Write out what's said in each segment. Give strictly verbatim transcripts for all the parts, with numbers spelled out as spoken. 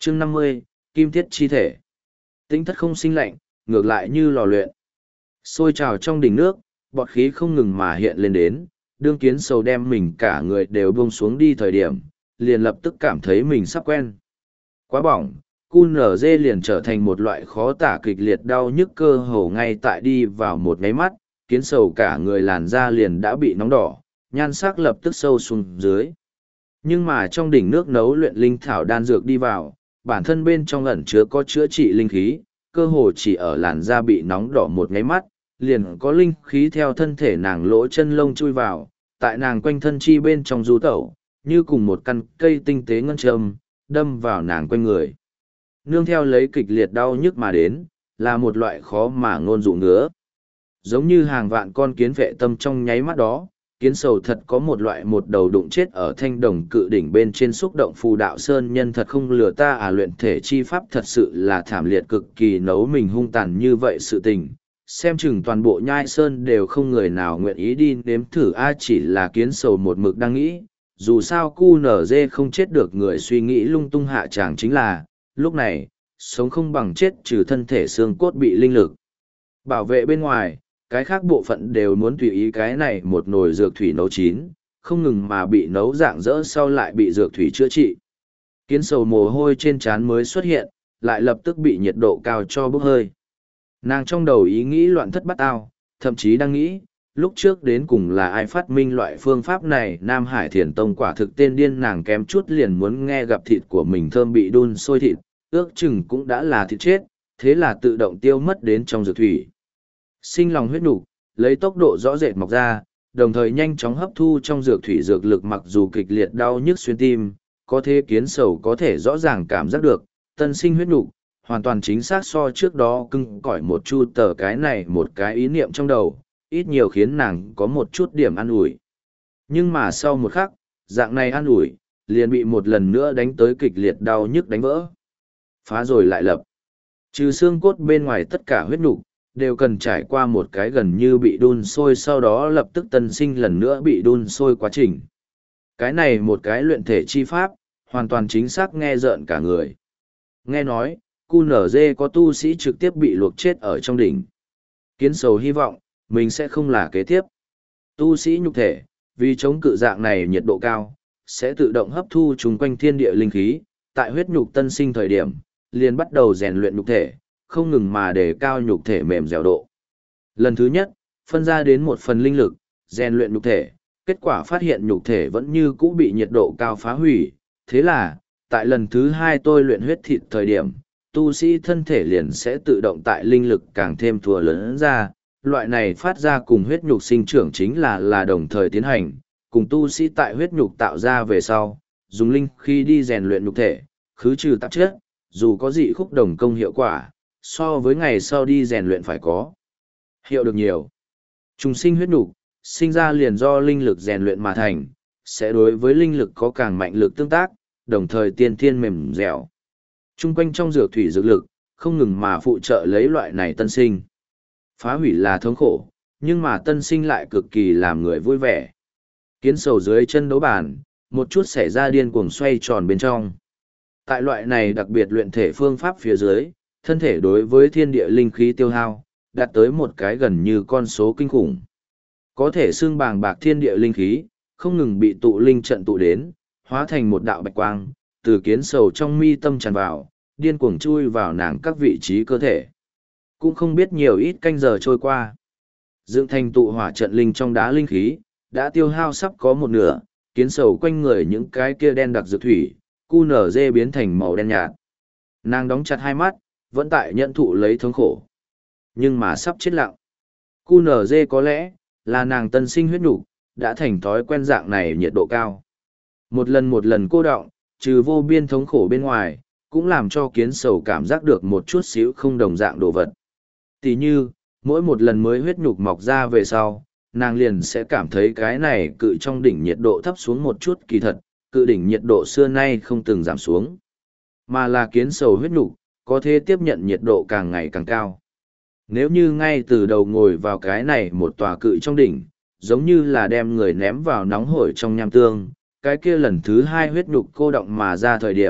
Chương năm mươi, Kim Thiết Chi Thể. Tĩnh thất không sinh lạnh, ngược lại như lò luyện. Sôi trào trong đỉnh nước, bọt khí không ngừng mà hiện lên đến, đương kiến sầu đem mình cả người đều buông xuống đi thời điểm, liền lập tức cảm thấy mình sắp quen. Quá bỏng, cu nở dê liền trở thành một loại khó tả kịch liệt đau nhức cơ hồ ngay tại đi vào một nháy mắt, kiến sầu cả người làn da liền đã bị nóng đỏ, nhan sắc lập tức sâu xuống dưới. Nhưng mà trong đỉnh nước nấu luyện linh thảo đan dược đi vào, bản thân bên trong ẩn chứa có chữa trị linh khí, cơ hồ chỉ ở làn da bị nóng đỏ một nháy mắt, liền có linh khí theo thân thể nàng lỗ chân lông chui vào, tại nàng quanh thân chi bên trong du tẩu, như cùng một căn cây tinh tế ngân châm, đâm vào nàng quanh người. Nương theo lấy kịch liệt đau nhức mà đến, là một loại khó mà ngôn dụ ngứa. Giống như hàng vạn con kiến vệ tâm trong nháy mắt đó, kiến sầu thật có một loại một đầu đụng chết ở thanh đồng cự đỉnh bên trên xúc động phù đạo sơn nhân thật không lừa ta à, luyện thể chi pháp thật sự là thảm liệt cực kỳ, nấu mình hung tàn như vậy sự tình. Xem chừng toàn bộ nhai sơn đều không người nào nguyện ý đi nếm thử a, chỉ là kiến sầu một mực đang nghĩ, dù sao cu nở dê không chết được, người suy nghĩ lung tung hạ tràng chính là, lúc này, sống không bằng chết, trừ thân thể xương cốt bị linh lực bảo vệ bên ngoài, cái khác bộ phận đều muốn tùy ý cái này một nồi dược thủy nấu chín, không ngừng mà bị nấu rạng rỡ sau lại bị dược thủy chữa trị. Kiến sầu mồ hôi trên trán mới xuất hiện, lại lập tức bị nhiệt độ cao cho bốc hơi. Nàng trong đầu ý nghĩ loạn thất bát ao, thậm chí đang nghĩ, lúc trước đến cùng là ai phát minh loại phương pháp này. Nam Hải Thiền Tông quả thực tên điên, nàng kém chút liền muốn nghe gặp thịt của mình thơm bị đun sôi thịt, ước chừng cũng đã là thịt chết, thế là tự động tiêu mất đến trong dược thủy. Sinh lòng huyết nục, lấy tốc độ rõ rệt mọc ra, đồng thời nhanh chóng hấp thu trong dược thủy dược lực, mặc dù kịch liệt đau nhức xuyên tim, có thể kiến sầu có thể rõ ràng cảm giác được, tân sinh huyết nục, hoàn toàn chính xác so trước đó cưng cỏi một chu tờ. Cái này một cái ý niệm trong đầu, ít nhiều khiến nàng có một chút điểm an ủi. Nhưng mà sau một khắc, dạng này an ủi, liền bị một lần nữa đánh tới kịch liệt đau nhức đánh vỡ. Phá rồi lại lập. Trừ xương cốt bên ngoài tất cả huyết nục đều cần trải qua một cái gần như bị đun sôi sau đó lập tức tân sinh lần nữa bị đun sôi quá trình. Cái này một cái luyện thể chi pháp, hoàn toàn chính xác nghe rợn cả người. Nghe nói, cu nở dê có tu sĩ trực tiếp bị luộc chết ở trong đỉnh. Kiến sầu hy vọng, mình sẽ không là kế tiếp. Tu sĩ nhục thể, vì chống cự dạng này nhiệt độ cao, sẽ tự động hấp thu chung quanh thiên địa linh khí, tại huyết nhục tân sinh thời điểm, liền bắt đầu rèn luyện nhục thể, không ngừng mà đề cao nhục thể mềm dẻo độ. Lần thứ nhất, phân ra đến một phần linh lực, rèn luyện nhục thể, kết quả phát hiện nhục thể vẫn như cũ bị nhiệt độ cao phá hủy. Thế là, tại lần thứ hai tôi luyện huyết thịt thời điểm, tu sĩ thân thể liền sẽ tự động tại linh lực càng thêm thùa lớn ra. Loại này phát ra cùng huyết nhục sinh trưởng chính là là đồng thời tiến hành, cùng tu sĩ tại huyết nhục tạo ra về sau, dùng linh khi đi rèn luyện nhục thể, khứ trừ tạp chất, dù có dị khúc đồng công hiệu quả, so với ngày sau đi rèn luyện phải có hiệu được nhiều. Trùng sinh huyết nhục, sinh ra liền do linh lực rèn luyện mà thành, sẽ đối với linh lực có càng mạnh lực tương tác, đồng thời tiên thiên mềm dẻo. Trung quanh trong dược thủy dược lực, không ngừng mà phụ trợ lấy loại này tân sinh. Phá hủy là thống khổ, nhưng mà tân sinh lại cực kỳ làm người vui vẻ. Kiến sầu dưới chân đấu bàn, một chút xảy ra điên cuồng xoay tròn bên trong. Tại loại này đặc biệt luyện thể phương pháp phía dưới, thân thể đối với thiên địa linh khí tiêu hao, đạt tới một cái gần như con số kinh khủng. Có thể xương bàng bạc thiên địa linh khí, không ngừng bị tụ linh trận tụ đến, hóa thành một đạo bạch quang, từ kiến sầu trong mi tâm tràn vào, điên cuồng chui vào nàng các vị trí cơ thể. Cũng không biết nhiều ít canh giờ trôi qua. Dựng thành tụ hỏa trận linh trong đá linh khí, đã tiêu hao sắp có một nửa, kiến sầu quanh người những cái kia đen đặc dược thủy, cu nở dê biến thành màu đen nhạt. Nàng đóng chặt hai mắt, vẫn tại nhận thụ lấy thống khổ. Nhưng mà sắp chết lặng. cu nở dê có lẽ, là nàng tân sinh huyết nhục đã thành thói quen dạng này nhiệt độ cao. Một lần một lần cô đọng, trừ vô biên thống khổ bên ngoài, cũng làm cho kiến sầu cảm giác được một chút xíu không đồng dạng đồ vật. Tỉ như, mỗi một lần mới huyết nhục mọc ra về sau, nàng liền sẽ cảm thấy cái này cự trong đỉnh nhiệt độ thấp xuống một chút. Kỳ thật, cự đỉnh nhiệt độ xưa nay không từng giảm xuống, mà là kiến sầu huyết nhục có thể tiếp nhận nhiệt độ càng ngày càng cao. Nếu như ngay từ đầu ngồi vào cái này một tòa cự trong đỉnh, giống như là đem người ném vào nóng hổi trong nham tương, cái kia lần thứ hai huyết nhục cô động mà ra thời điểm,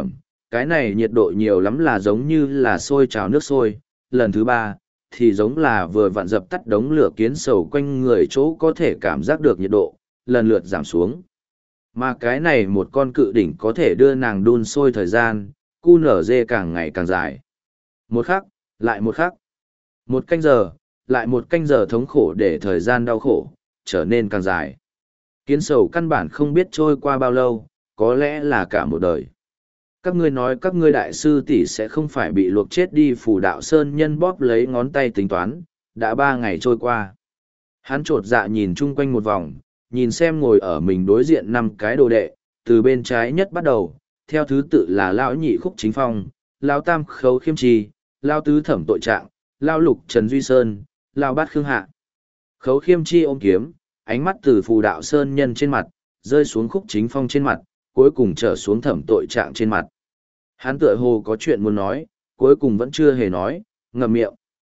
cái này nhiệt độ nhiều lắm là giống như là sôi trào nước sôi, lần thứ ba, thì giống là vừa vặn dập tắt đống lửa kiến sầu quanh người chỗ có thể cảm giác được nhiệt độ, lần lượt giảm xuống. Mà cái này một con cự đỉnh có thể đưa nàng đun sôi thời gian, cu nở dê càng ngày càng dài. Một khắc, lại một khắc. Một canh giờ, lại một canh giờ thống khổ để thời gian đau khổ, trở nên càng dài. Kiến sầu căn bản không biết trôi qua bao lâu, có lẽ là cả một đời. Các ngươi nói các ngươi đại sư tỷ sẽ không phải bị luộc chết đi. Phù đạo sơn nhân bóp lấy ngón tay tính toán, đã ba ngày trôi qua. Hắn trột dạ nhìn chung quanh một vòng, nhìn xem ngồi ở mình đối diện năm cái đồ đệ, từ bên trái nhất bắt đầu, theo thứ tự là lão nhị Khúc Chính Phong, lão tam Khấu Khiêm Trì, lão tứ Thẩm Tội Trạng, lão lục Trần Duy Sơn, lão bát Khương Hạ. Khấu Khiêm Chi ôm kiếm, ánh mắt từ Phù đạo sơn nhân trên mặt, rơi xuống Khúc Chính Phong trên mặt, cuối cùng trở xuống Thẩm Tội Trạng trên mặt. Hắn tựa hồ có chuyện muốn nói, cuối cùng vẫn chưa hề nói, ngậm miệng.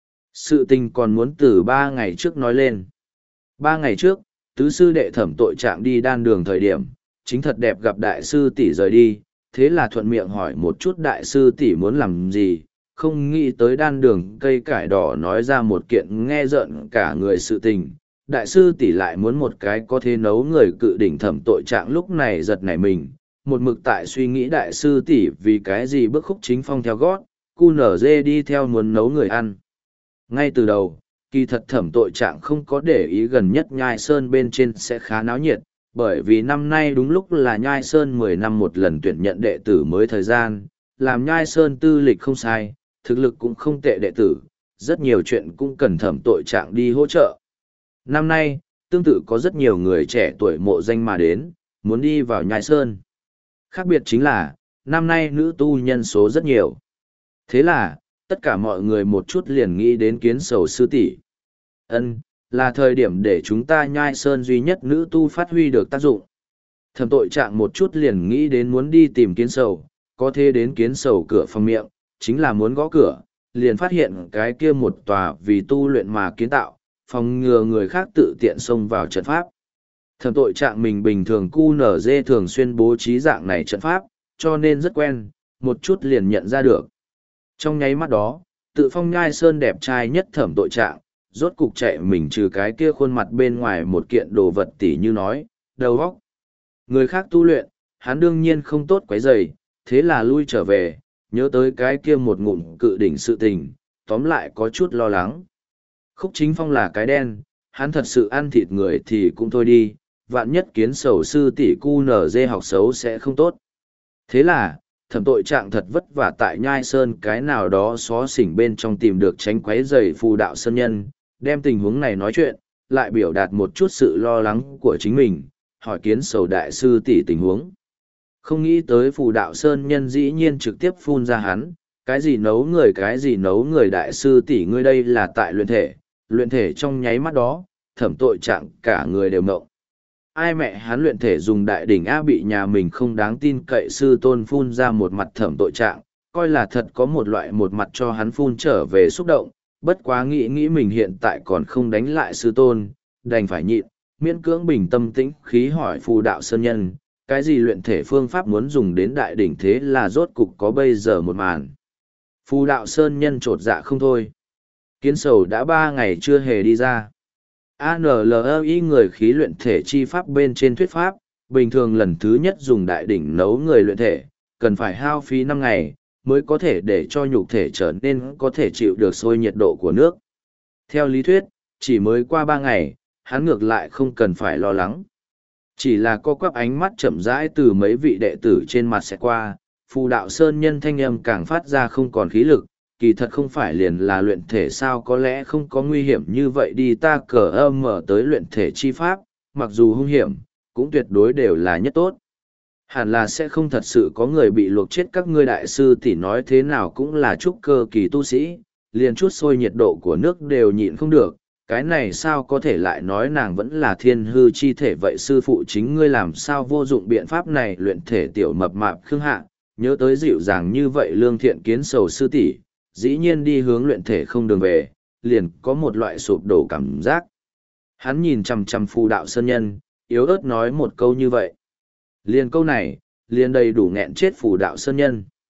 Sự tình còn muốn từ ba ngày trước nói lên. Ba ngày trước, tứ sư đệ Thẩm Tội Trạng đi đan đường thời điểm, chính thật đẹp gặp đại sư tỷ rời đi, thế là thuận miệng hỏi một chút đại sư tỷ muốn làm gì, không nghĩ tới đan đường cây cải đỏ nói ra một kiện nghe rợn cả người sự tình. Đại sư tỷ lại muốn một cái có thể nấu người cự đỉnh Thẩm Tội Trạng lúc này giật nảy mình, một mực tại suy nghĩ đại sư tỷ vì cái gì bước Khúc Chính Phong theo gót, cu nở dê đi theo muốn nấu người ăn. Ngay từ đầu, kỳ thật Thẩm Tội Trạng không có để ý gần nhất Nhai Sơn bên trên sẽ khá náo nhiệt, bởi vì năm nay đúng lúc là Nhai Sơn mười năm một lần tuyển nhận đệ tử mới thời gian, làm Nhai Sơn tư lịch không sai, thực lực cũng không tệ đệ tử, rất nhiều chuyện cũng cần Thẩm Tội Trạng đi hỗ trợ. Năm nay, tương tự có rất nhiều người trẻ tuổi mộ danh mà đến, muốn đi vào Nhai Sơn. Khác biệt chính là, năm nay nữ tu nhân số rất nhiều. Thế là, tất cả mọi người một chút liền nghĩ đến Kiến Sầu sư tỷ. Ân, là thời điểm để chúng ta Nhai Sơn duy nhất nữ tu phát huy được tác dụng. Thẩm Tội Trạng một chút liền nghĩ đến muốn đi tìm Kiến Sầu, có thế đến Kiến Sầu cửa phòng miệng, chính là muốn gõ cửa, liền phát hiện cái kia một tòa vì tu luyện mà kiến tạo, phòng ngừa người khác tự tiện xông vào trận pháp. Thẩm Tội Trạng mình bình thường cu nở dê thường xuyên bố trí dạng này trận pháp, cho nên rất quen, một chút liền nhận ra được. Trong nháy mắt đó, tự phong Nhai Sơn đẹp trai nhất Thẩm Tội Trạng, rốt cục chạy mình trừ cái kia khuôn mặt bên ngoài một kiện đồ vật tỉ như nói, đầu óc. Người khác tu luyện, hắn đương nhiên không tốt quấy rầy, thế là lui trở về, nhớ tới cái kia một ngụm cự đỉnh sự tình, tóm lại có chút lo lắng. Khúc Chính Phong là cái đen, hắn thật sự ăn thịt người thì cũng thôi đi, vạn nhất Kiến Sầu sư tỷ cu nở dê học xấu sẽ không tốt. Thế là, Thẩm Tội Trạng thật vất vả tại Nhai Sơn cái nào đó xó xỉnh bên trong tìm được tránh quấy rầy Phù đạo sơn nhân, đem tình huống này nói chuyện, lại biểu đạt một chút sự lo lắng của chính mình, hỏi Kiến Sầu đại sư tỷ tình huống. Không nghĩ tới Phù đạo sơn nhân dĩ nhiên trực tiếp phun ra hắn, cái gì nấu người cái gì nấu người đại sư tỷ ngươi đây là tại luyện thể, luyện thể trong nháy mắt đó, Thẩm Tội Trạng cả người đều mộng. Ai mẹ hắn luyện thể dùng đại đỉnh A bị nhà mình không đáng tin cậy sư tôn phun ra một mặt Thẩm Tội Trạng, coi là thật có một loại một mặt cho hắn phun trở về xúc động, bất quá nghĩ nghĩ mình hiện tại còn không đánh lại sư tôn, đành phải nhịn, miễn cưỡng bình tâm tĩnh khí hỏi Phù đạo sơn nhân, cái gì luyện thể phương pháp muốn dùng đến đại đỉnh thế là rốt cục có bây giờ một màn. Phù đạo sơn nhân trột dạ không thôi. Kiến Sầu đã ba ngày chưa hề đi ra. a en lờ i người khí luyện thể chi pháp bên trên thuyết pháp, bình thường lần thứ nhất dùng đại đỉnh nấu người luyện thể, cần phải hao phí năm ngày, mới có thể để cho nhục thể trở nên có thể chịu được sôi nhiệt độ của nước. Theo lý thuyết, chỉ mới qua ba ngày, hắn ngược lại không cần phải lo lắng. Chỉ là co quắp ánh mắt chậm rãi từ mấy vị đệ tử trên mặt sẽ qua, Phù đạo sơn nhân thanh âm càng phát ra không còn khí lực, kỳ thật không phải liền là luyện thể sao có lẽ không có nguy hiểm như vậy đi ta cờ âm mở tới luyện thể chi pháp, mặc dù hung hiểm, cũng tuyệt đối đều là nhất tốt. Hẳn là sẽ không thật sự có người bị luộc chết các ngươi đại sư tỷ nói thế nào cũng là trúc cơ kỳ tu sĩ, liền chút sôi nhiệt độ của nước đều nhịn không được, cái này sao có thể lại nói nàng vẫn là thiên hư chi thể vậy sư phụ chính ngươi làm sao vô dụng biện pháp này luyện thể tiểu mập mạp khương hạ, nhớ tới dịu dàng như vậy lương thiện Kiến Sầu sư tỷ dĩ nhiên đi hướng luyện thể không đường về, liền có một loại sụp đổ cảm giác. Hắn nhìn chằm chằm Phù đạo sơn nhân, yếu ớt nói một câu như vậy. Liền câu này, liền đầy đủ nghẹn chết Phù đạo sơn nhân.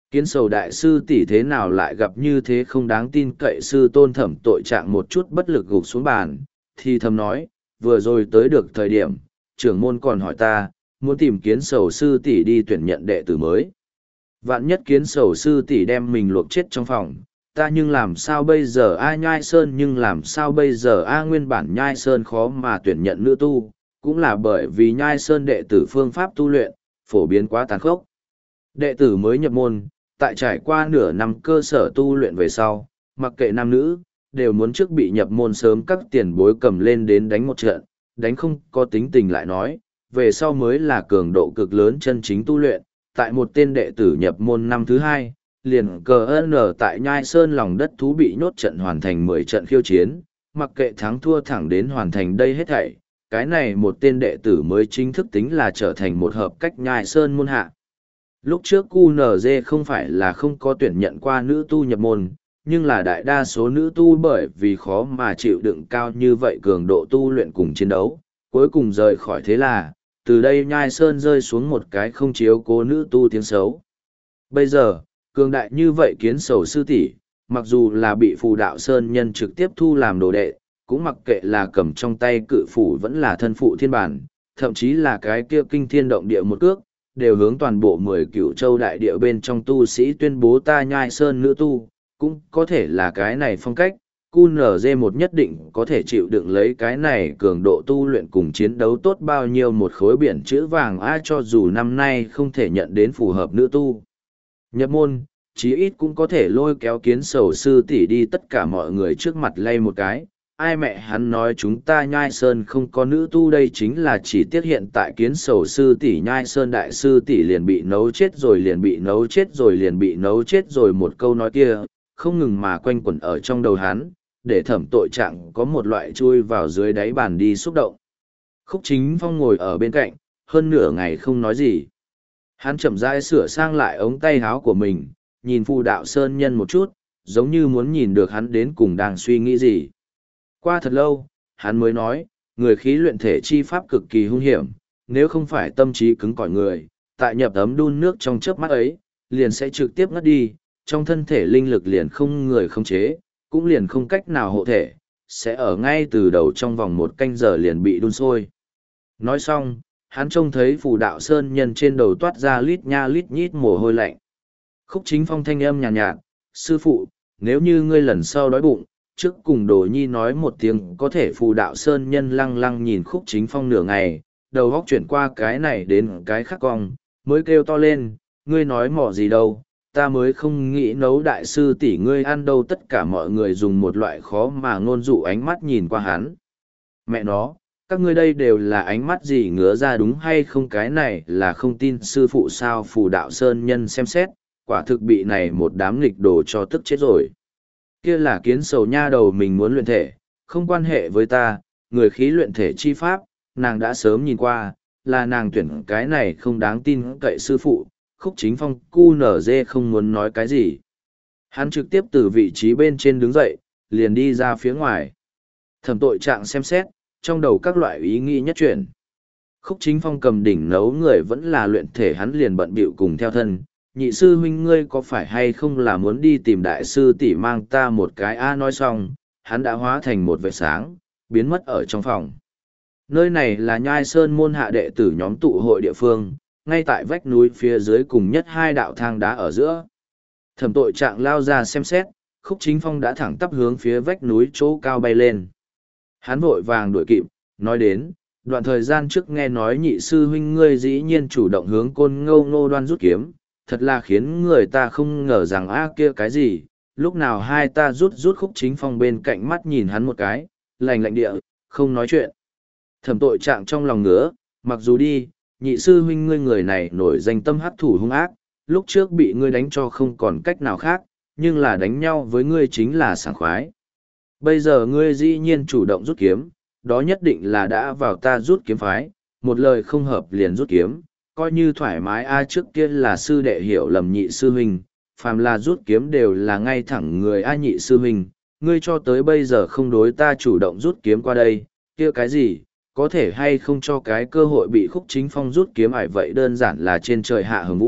Kiến sầu đại sư tỷ thế nào lại gặp như thế không đáng tin cậy, sư tôn thẩm tội trạng một chút bất lực gục xuống bàn, thì thầm nói, vừa rồi tới được thời điểm, trưởng môn còn hỏi ta, muốn tìm kiến sầu sư tỷ đi tuyển nhận đệ tử mới. Vạn nhất kiến sầu sư tỷ đem mình luộc chết trong phòng, ta nhưng làm sao bây giờ a nhai sơn nhưng làm sao bây giờ a nguyên bản nhai sơn khó mà tuyển nhận nữ tu, cũng là bởi vì nhai sơn đệ tử phương pháp tu luyện, phổ biến quá tàn khốc. Đệ tử mới nhập môn, tại trải qua nửa năm cơ sở tu luyện về sau, mặc kệ nam nữ, đều muốn trước bị nhập môn sớm các tiền bối cầm lên đến đánh một trận, đánh không có tính tình lại nói, về sau mới là cường độ cực lớn chân chính tu luyện, tại một tên đệ tử nhập môn năm thứ hai, liền cờ ơn ở tại nhai sơn lòng đất thú bị nhốt trận hoàn thành mười trận khiêu chiến, mặc kệ thắng thua thẳng đến hoàn thành đây hết thảy, cái này một tên đệ tử mới chính thức tính là trở thành một hợp cách nhai sơn môn hạ. Lúc trước quy en giê không phải là không có tuyển nhận qua nữ tu nhập môn, nhưng là đại đa số nữ tu bởi vì khó mà chịu đựng cao như vậy cường độ tu luyện cùng chiến đấu, cuối cùng rời khỏi thế là, từ đây nhai sơn rơi xuống một cái không chiếu cố nữ tu tiếng xấu. Bây giờ, cường đại như vậy kiến sầu sư tỷ, mặc dù là bị phù đạo sơn nhân trực tiếp thu làm đồ đệ, cũng mặc kệ là cầm trong tay cự phủ vẫn là thân phụ thiên bản, thậm chí là cái kia kinh thiên động địa một cước, đều hướng toàn bộ mười cửu châu đại địa bên trong tu sĩ tuyên bố ta nhai sơn nữ tu, cũng có thể là cái này phong cách, quy en giê một nhất định có thể chịu đựng lấy cái này cường độ tu luyện cùng chiến đấu tốt bao nhiêu một khối biển chữ vàng ai cho dù năm nay không thể nhận đến phù hợp nữ tu. Nhập môn, chí ít cũng có thể lôi kéo kiến sầu sư tỷ đi tất cả mọi người trước mặt lay một cái. Ai mẹ hắn nói chúng ta nhai sơn không có nữ tu đây chính là chỉ tiết hiện tại kiến sầu sư tỷ nhai sơn đại sư tỷ liền bị nấu chết rồi liền bị nấu chết rồi liền bị nấu chết rồi một câu nói kia, không ngừng mà quanh quẩn ở trong đầu hắn, để thẩm tội trạng có một loại chui vào dưới đáy bàn đi xúc động. Khúc Chính Phong ngồi ở bên cạnh, hơn nửa ngày không nói gì. Hắn chậm rãi sửa sang lại ống tay áo của mình, nhìn phù đạo sơn nhân một chút, giống như muốn nhìn được hắn đến cùng đang suy nghĩ gì. Qua thật lâu, hắn mới nói, người khí luyện thể chi pháp cực kỳ hung hiểm, nếu không phải tâm trí cứng cỏi người, tại nhập ấm đun nước trong chớp mắt ấy, liền sẽ trực tiếp ngất đi, trong thân thể linh lực liền không người không chế, cũng liền không cách nào hộ thể, sẽ ở ngay từ đầu trong vòng một canh giờ liền bị đun sôi. Nói xong, hắn trông thấy phù đạo sơn nhân trên đầu toát ra lít nha lít nhít mồ hôi lạnh. Khúc Chính Phong thanh âm nhàn nhạt, nhạt, sư phụ, nếu như ngươi lần sau đói bụng, trước cùng đồ nhi nói một tiếng có thể phù đạo sơn nhân lăng lăng nhìn Khúc Chính Phong nửa ngày, đầu góc chuyển qua cái này đến cái khác cong, mới kêu to lên, ngươi nói mỏ gì đâu, ta mới không nghĩ nấu đại sư tỷ ngươi ăn đâu. Tất cả mọi người dùng một loại khó mà ngôn dụ ánh mắt nhìn qua hắn. Mẹ nó, các ngươi đây đều là ánh mắt gì ngứa ra đúng hay không, cái này là không tin sư phụ sao? Phù đạo sơn nhân xem xét, quả thực bị này một đám nghịch đồ cho tức chết rồi. Kia là kiến sầu nha đầu mình muốn luyện thể, không quan hệ với ta, người khí luyện thể chi pháp, nàng đã sớm nhìn qua, là nàng tuyển cái này không đáng tin cậy sư phụ. Khúc Chính Phong cu nở dê không muốn nói cái gì. Hắn trực tiếp từ vị trí bên trên đứng dậy, liền đi ra phía ngoài. Thẩm tội trạng xem xét, trong đầu các loại ý nghĩ nhất chuyển. Khúc Chính Phong cầm đỉnh nấu người vẫn là luyện thể, hắn liền bận bịu cùng theo thân. Nhị sư huynh ngươi có phải hay không là muốn đi tìm đại sư tỷ mang ta một cái a? Nói xong, hắn đã hóa thành một vệt sáng, biến mất ở trong phòng. Nơi này là Nhai Sơn môn hạ đệ tử nhóm tụ hội địa phương, ngay tại vách núi phía dưới cùng nhất hai đạo thang đá ở giữa. Thẩm tội trạng lao ra xem xét, Khúc Chính Phong đã thẳng tắp hướng phía vách núi chỗ cao bay lên. Hắn vội vàng đuổi kịp, nói đến, đoạn thời gian trước nghe nói nhị sư huynh ngươi dĩ nhiên chủ động hướng Côn Ngô Ngô Đoan rút kiếm, thật là khiến người ta không ngờ rằng a kia cái gì, lúc nào hai ta rút rút. Khúc Chính Phong bên cạnh mắt nhìn hắn một cái, lành lạnh địa, không nói chuyện. Thẩm tội trạng trong lòng ngứa, mặc dù đi, nhị sư huynh ngươi người này nổi danh tâm hắc thủ hung ác, lúc trước bị ngươi đánh cho không còn cách nào khác, nhưng là đánh nhau với ngươi chính là sảng khoái. Bây giờ ngươi dĩ nhiên chủ động rút kiếm, đó nhất định là đã vào ta rút kiếm phái, một lời không hợp liền rút kiếm, coi như thoải mái a. Trước kia là sư đệ hiểu lầm nhị sư huynh, phàm là rút kiếm đều là ngay thẳng người a. Nhị sư huynh, ngươi cho tới bây giờ không đối ta chủ động rút kiếm qua đây, kia cái gì, có thể hay không cho cái cơ hội bị Khúc Chính Phong rút kiếm ải vậy đơn giản là trên trời hạ hồng vũ,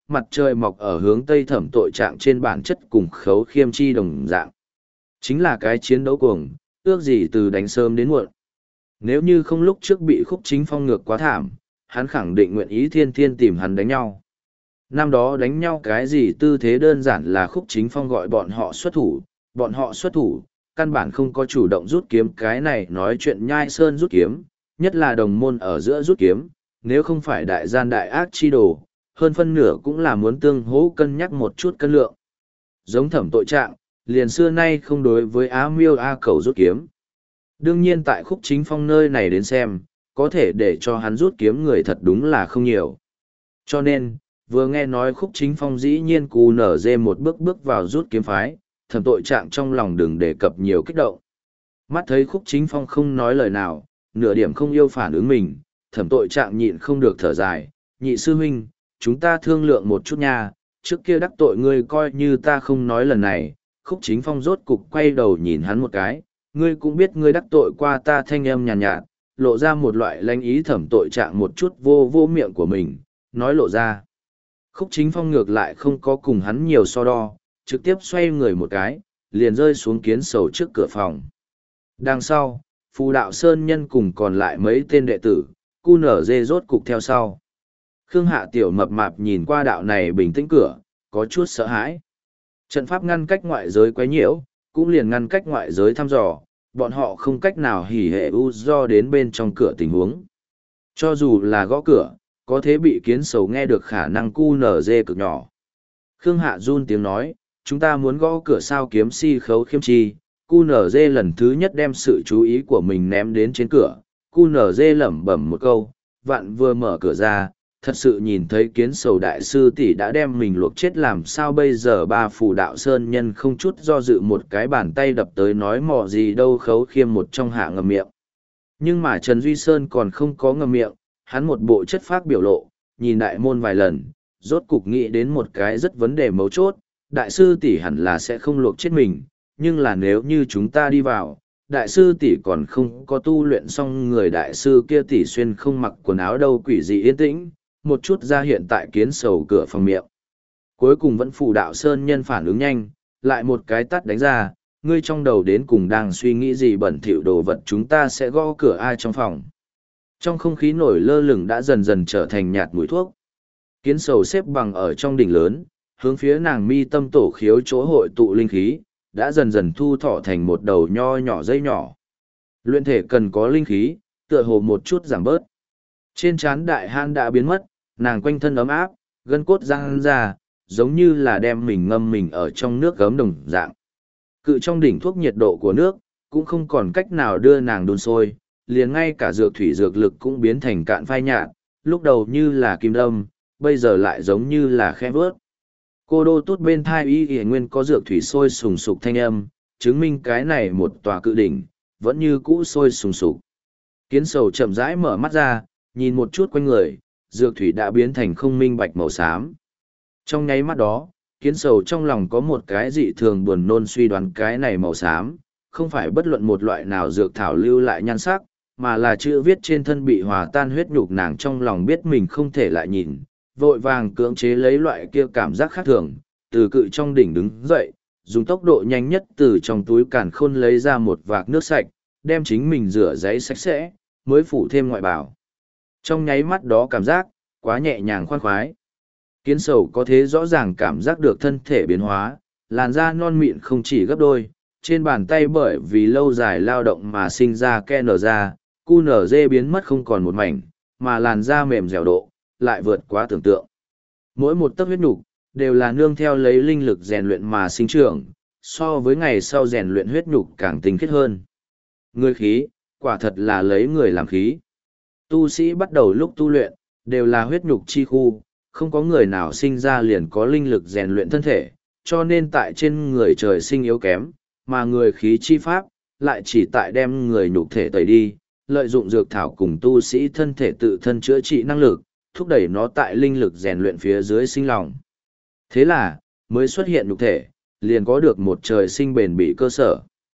mặt trời mọc ở hướng tây thẩm tội trạng trên bản chất cùng khấu khiêm chi đồng dạng. Chính là cái chiến đấu cuồng, ước gì từ đánh sớm đến muộn. Nếu như không lúc trước bị Khúc Chính Phong ngược quá thảm, hắn khẳng định nguyện ý thiên thiên tìm hắn đánh nhau. Năm đó đánh nhau cái gì tư thế đơn giản là Khúc Chính Phong gọi bọn họ xuất thủ, bọn họ xuất thủ, căn bản không có chủ động rút kiếm cái này nói chuyện nhai sơn rút kiếm, nhất là đồng môn ở giữa rút kiếm, nếu không phải đại gian đại ác chi đồ, hơn phân nửa cũng là muốn tương hỗ cân nhắc một chút cân lượng. Giống thẩm tội trạng, liền xưa nay không đối với Á Miêu A Cầu rút kiếm. Đương nhiên tại Khúc Chính Phong nơi này đến xem, có thể để cho hắn rút kiếm người thật đúng là không nhiều. Cho nên, vừa nghe nói Khúc Chính Phong dĩ nhiên cù nở dê một bước bước vào rút kiếm phái, thẩm tội trạng trong lòng đừng đề cập nhiều kích động. Mắt thấy Khúc Chính Phong không nói lời nào, nửa điểm không yêu phản ứng mình, thẩm tội trạng nhịn không được thở dài, nhị sư huynh, chúng ta thương lượng một chút nha, trước kia đắc tội ngươi coi như ta không nói lần này. Khúc Chính Phong rốt cục quay đầu nhìn hắn một cái, ngươi cũng biết ngươi đắc tội qua ta, thanh âm nhàn nhạt, nhạt, lộ ra một loại lanh ý. Thẩm tội trạng một chút vô vô miệng của mình, nói lộ ra. Khúc Chính Phong ngược lại không có cùng hắn nhiều so đo, trực tiếp xoay người một cái, liền rơi xuống kiến sầu trước cửa phòng. Đằng sau, Phù Đạo Sơn Nhân cùng còn lại mấy tên đệ tử, cu nở dê rốt cục theo sau. Khương Hạ tiểu mập mạp nhìn qua đạo này bình tĩnh cửa, có chút sợ hãi. Trận pháp ngăn cách ngoại giới quấy nhiễu, cũng liền ngăn cách ngoại giới thăm dò, bọn họ không cách nào hỉ hệ u do đến bên trong cửa tình huống. Cho dù là gõ cửa, có thể bị kiến sầu nghe được khả năng cu nở dê cực nhỏ. Khương Hạ run tiếng nói, chúng ta muốn gõ cửa sao kiếm si khấu khiêm chi. Cu nở dê lần thứ nhất đem sự chú ý của mình ném đến trên cửa. Cu nở dê lẩm bẩm một câu, vạn vừa mở cửa ra, thật sự nhìn thấy kiến sầu đại sư tỷ đã đem mình luộc chết, làm sao bây giờ. Ba Phù Đạo Sơn Nhân không chút do dự một cái bàn tay đập tới, nói mò gì đâu, khấu khiêm một trong hạ ngầm miệng. Nhưng mà Trần Duy Sơn còn không có ngầm miệng, hắn một bộ chất phác biểu lộ, nhìn đại môn vài lần, rốt cục nghĩ đến một cái rất vấn đề mấu chốt, đại sư tỷ hẳn là sẽ không luộc chết mình, nhưng là nếu như chúng ta đi vào, đại sư tỷ còn không có tu luyện xong, người đại sư kia tỷ xuyên không mặc quần áo đâu. Quỷ dị yên tĩnh, một chút ra hiện tại kiến sầu cửa phòng miệng. Cuối cùng vẫn Phù Đạo Sơn Nhân phản ứng nhanh, lại một cái tát đánh ra, ngươi trong đầu đến cùng đang suy nghĩ gì bẩn thỉu đồ vật, chúng ta sẽ gõ cửa ai trong phòng. Trong không khí nổi lơ lửng đã dần dần trở thành nhạt mùi thuốc. Kiến sầu xếp bằng ở trong đỉnh lớn, hướng phía nàng mi tâm tổ khiếu chỗ hội tụ linh khí, đã dần dần thu thọ thành một đầu nho nhỏ dây nhỏ. Luyện thể cần có linh khí, tựa hồ một chút giảm bớt. Trên trán đại han đã biến mất, nàng quanh thân ấm áp, gân cốt răng ra, giống như là đem mình ngâm mình ở trong nước gấm đồng dạng. Cự trong đỉnh thuốc nhiệt độ của nước, cũng không còn cách nào đưa nàng đun sôi, liền ngay cả dược thủy dược lực cũng biến thành cạn phai nhạt, lúc đầu như là kim đâm, bây giờ lại giống như là khe vớt. Cô đô tút bên thai y y nguyên có dược thủy sôi sùng sục thanh âm, chứng minh cái này một tòa cự đỉnh, vẫn như cũ sôi sùng sục. Kiến sầu chậm rãi mở mắt ra, nhìn một chút quanh người, dược thủy đã biến thành không minh bạch màu xám. Trong nháy mắt đó, kiến sầu trong lòng có một cái dị thường buồn nôn suy đoán, cái này màu xám, không phải bất luận một loại nào dược thảo lưu lại nhan sắc, mà là chữ viết trên thân bị hòa tan huyết nhục. Nàng trong lòng biết mình không thể lại nhìn, vội vàng cưỡng chế lấy loại kia cảm giác khác thường, từ cự trong đỉnh đứng dậy, dùng tốc độ nhanh nhất từ trong túi càn khôn lấy ra một vạc nước sạch, đem chính mình rửa giấy sạch sẽ, mới phủ thêm ngoại bào. Trong nháy mắt đó cảm giác, quá nhẹ nhàng khoan khoái. Kiến sầu có thế rõ ràng cảm giác được thân thể biến hóa, làn da non mịn không chỉ gấp đôi, trên bàn tay bởi vì lâu dài lao động mà sinh ra ke nở ra, cu nở dê biến mất không còn một mảnh, mà làn da mềm dẻo độ, lại vượt quá tưởng tượng. Mỗi một tấc huyết nhục đều là nương theo lấy linh lực rèn luyện mà sinh trưởng, so với ngày sau rèn luyện huyết nhục càng tinh khiết hơn. Người khí, quả thật là lấy người làm khí. Tu sĩ bắt đầu lúc tu luyện, đều là huyết nhục chi khu, không có người nào sinh ra liền có linh lực rèn luyện thân thể, cho nên tại trên người trời sinh yếu kém, mà người khí chi pháp, lại chỉ tại đem người nhục thể tẩy đi, lợi dụng dược thảo cùng tu sĩ thân thể tự thân chữa trị năng lực, thúc đẩy nó tại linh lực rèn luyện phía dưới sinh lòng. Thế là, mới xuất hiện nhục thể, liền có được một trời sinh bền bỉ cơ sở.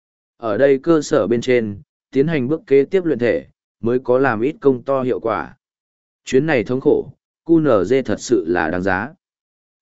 Ở đây cơ sở bên trên, tiến hành bước kế tiếp luyện thể, mới có làm ít công to hiệu quả. Chuyến này thống khổ, cu nở dê thật sự là đáng giá.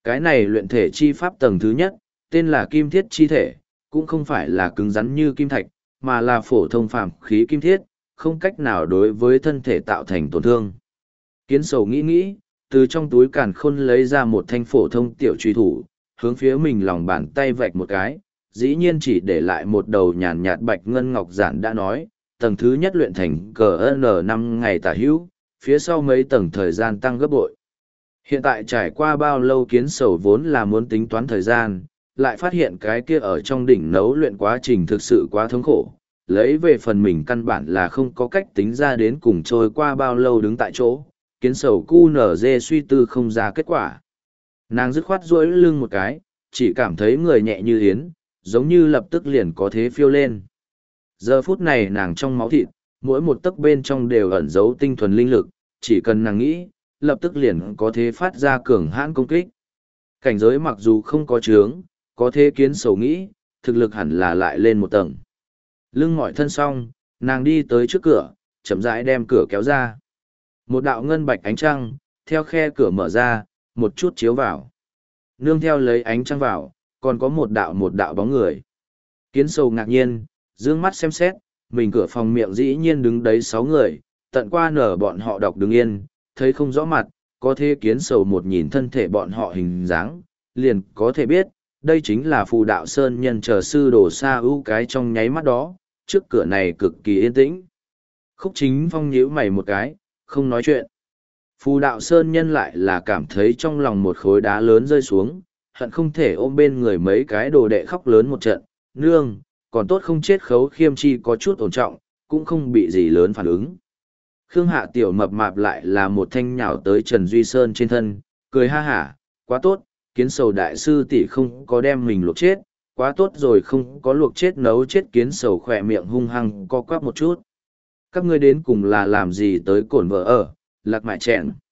Cái này luyện thể chi pháp tầng thứ nhất, tên là kim thiết chi thể, cũng không phải là cứng rắn như kim thạch, mà là phổ thông phàm khí kim thiết, không cách nào đối với thân thể tạo thành tổn thương. Kiến sầu nghĩ nghĩ, từ trong túi càn khôn lấy ra một thanh phổ thông tiểu truy thủ, hướng phía mình lòng bàn tay vạch một cái, dĩ nhiên chỉ để lại một đầu nhàn nhạt bạch ngân ngọc giản đã nói, tầng thứ nhất luyện thành cờ N năm ngày tả hữu, phía sau mấy tầng thời gian tăng gấp bội. Hiện tại trải qua bao lâu kiến sầu vốn là muốn tính toán thời gian, lại phát hiện cái kia ở trong đỉnh nấu luyện quá trình thực sự quá thống khổ, lấy về phần mình căn bản là không có cách tính ra đến cùng trôi qua bao lâu đứng tại chỗ, kiến sầu cu nở dê suy tư không ra kết quả. Nàng dứt khoát duỗi lưng một cái, chỉ cảm thấy người nhẹ như yến, giống như lập tức liền có thế phiêu lên. Giờ phút này nàng trong máu thịt, mỗi một tấc bên trong đều ẩn giấu tinh thuần linh lực, chỉ cần nàng nghĩ, lập tức liền có thế phát ra cường hãn công kích. Cảnh giới mặc dù không có chướng, có thế kiến sầu nghĩ, thực lực hẳn là lại lên một tầng. Lưng mỏi thân xong, nàng đi tới trước cửa, chậm rãi đem cửa kéo ra. Một đạo ngân bạch ánh trăng, theo khe cửa mở ra, một chút chiếu vào. Nương theo lấy ánh trăng vào, còn có một đạo một đạo bóng người. Kiến sầu ngạc nhiên, dương mắt xem xét, mình cửa phòng miệng dĩ nhiên đứng đấy sáu người, tận qua nở bọn họ đọc đứng yên, thấy không rõ mặt, có thể kiến sầu một nhìn thân thể bọn họ hình dáng, liền có thể biết, đây chính là phù đạo sơn nhân chờ sư đồ xa ưu cái trong nháy mắt đó, trước cửa này cực kỳ yên tĩnh. Khúc Chính Phong nhíu mày một cái, không nói chuyện. Phù đạo sơn nhân lại là cảm thấy trong lòng một khối đá lớn rơi xuống, hận không thể ôm bên người mấy cái đồ đệ khóc lớn một trận, nương, còn tốt không chết Khấu Khiêm Chi có chút ổn trọng, cũng không bị gì lớn phản ứng. Khương Hạ tiểu mập mạp lại là một thanh nhào tới Trần Duy Sơn trên thân, cười ha hả, quá tốt, kiến sầu đại sư tỷ không có đem mình luộc chết, quá tốt rồi không có luộc chết nấu chết kiến sầu khỏe miệng hung hăng co quắp một chút. Các ngươi đến cùng là làm gì tới cổn vợ ở, lạc mại chẹn.